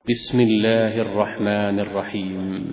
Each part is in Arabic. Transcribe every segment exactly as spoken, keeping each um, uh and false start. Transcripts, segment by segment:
بسم الله الرحمن الرحيم.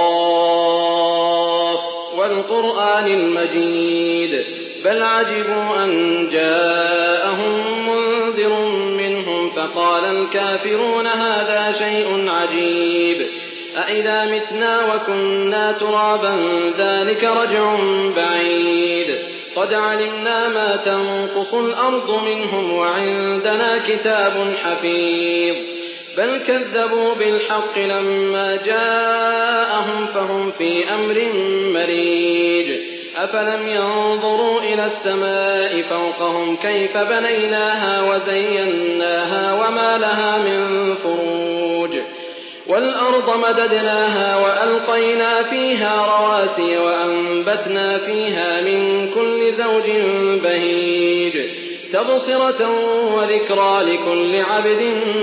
قاف والقرآن المجيد بل عجبوا أن جاءهم منذر منهم فقال الكافرون هذا شيء عجيب أإذا متنا وكنا ترابا ذلك رجع بعيد قد علمنا ما تنقص الأرض منهم وعندنا كتاب حفيظ بل كذبوا بالحق لما جاءهم فهم في أمر مريج أفلم ينظروا إلى السماء فوقهم كيف بنيناها وزيناها وما لها من فروج والأرض مددناها وألقينا فيها رواسي وأنبتنا فيها من كل زوج بهيج تبصرة وذكرى لكل عبد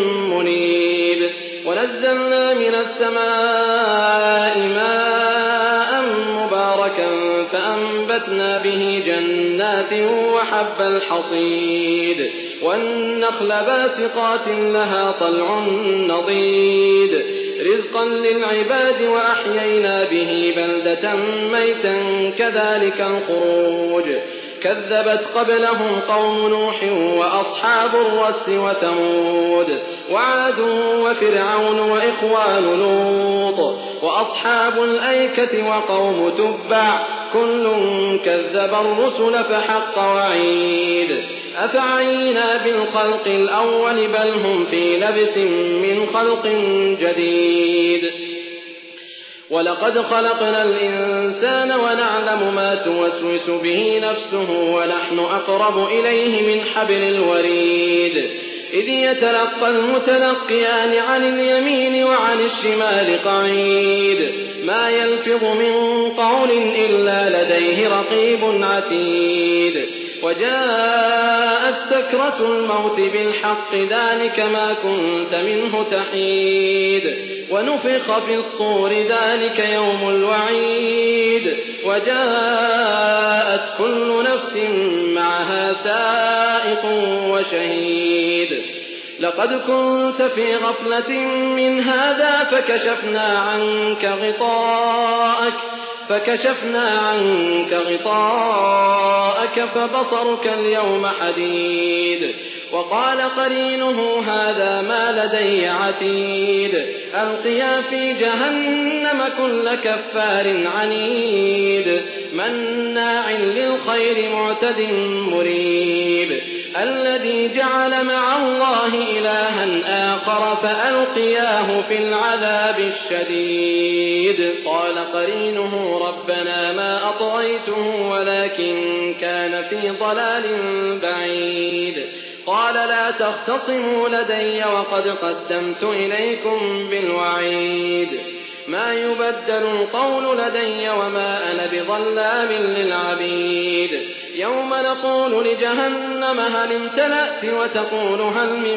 منيب ونزلنا من السماء ماء مباركا فأنبتنا به جنات وحب الحصيد والنخل باسقات لها طلع نضيد رزقا للعباد وأحيينا به بلدة ميتا كذلك الخروج كذبت قبلهم قوم نوح وأصحاب الرس وثمود وعاد وفرعون وإخوان لوط وأصحاب الأيكة وقوم تبع كل كذب الرسل فحق وعيد أفعينا بالخلق الأول بل هم في لبس من خلق جديد ولقد خلقنا الإنسان ونعلم ما توسوس به نفسه ونحن أقرب إليه من حبل الوريد إذ يتلقى المتلقيان عن اليمين وعن الشمال قعيد ما يلفظ من قول إلا لديه رقيب عتيد وجاءت سكرة الموت بالحق ذلك ما كنت منه تحيد ونفخ في الصور ذلك يوم الوعيد وجاءت كل نفس معها سائق وشهيد لقد كنت في غفلة من هذا فكشفنا عنك غطاءك فكشفنا عنك غطاءك فبصرك اليوم حديد وقال قرينه هذا ما لدي عتيد ألقيا في جهنم كل كفار عنيد مناع للخير معتد مريب الذي جعل مع الله إلها آخر فألقياه في العذاب الشديد قال قرينه ربنا ما أطغيته ولكن كان في ضلال بعيد قال لا تختصموا لدي وقد قدمت إليكم بالوعيد ما يبدل القول لدي وما أنا بظلام للعبيد يوم نقول لجهنم هل امتلأت وتقول هل من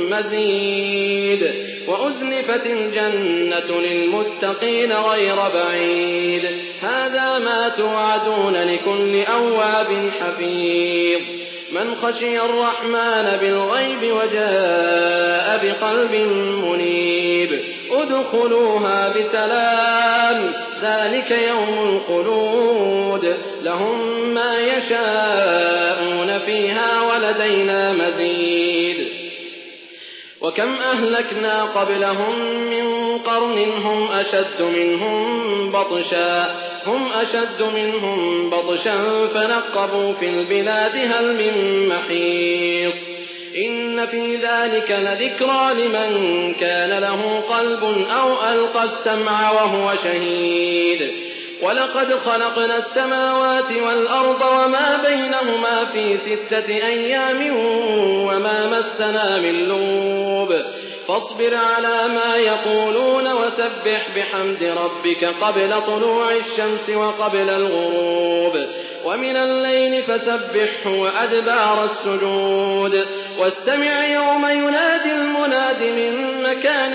مزيد وأزلفت الجنة للمتقين غير بعيد هذا ما توعدون لكل أواب حفيظ من خشي الرحمن بالغيب وجاء بقلب منيب ادخلوها بسلام ذلك يوم الخلود لهم ما يشاءون فيها ولدينا مزيد وكم أهلكنا قبلهم من قرن هم أشد منهم بطشا هم أشد منهم بطشا فنقبوا في البلاد هل من محيص إن في ذلك لذكرى لمن كان له قلب أو ألقى السمع وهو شهيد ولقد خلقنا السماوات والأرض وما بينهما في ستة أيام وما مسنا من لوب فاصبر على ما يقولون وسبح بحمد ربك قبل طلوع الشمس وقبل الغروب ومن الليل فسبحه وأدبار السجود واستمع يوم ينادي المناد من مكان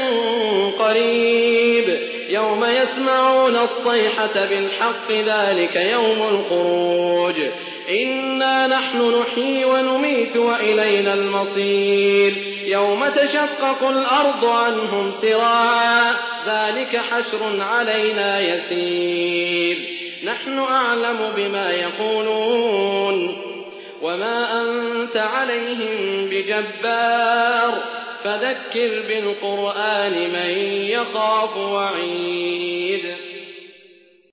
قريب يوم يسمعون الصيحة بالحق ذلك يوم الخروج إنا نحن نحيي ونميت وإلينا المصير يوم تشقق الأرض عنهم سراعا ذلك حشر علينا يسير نحن أعلم بما يقولون وما أنت عليهم بجبار فذكر بالقرآن من يخاف وعيد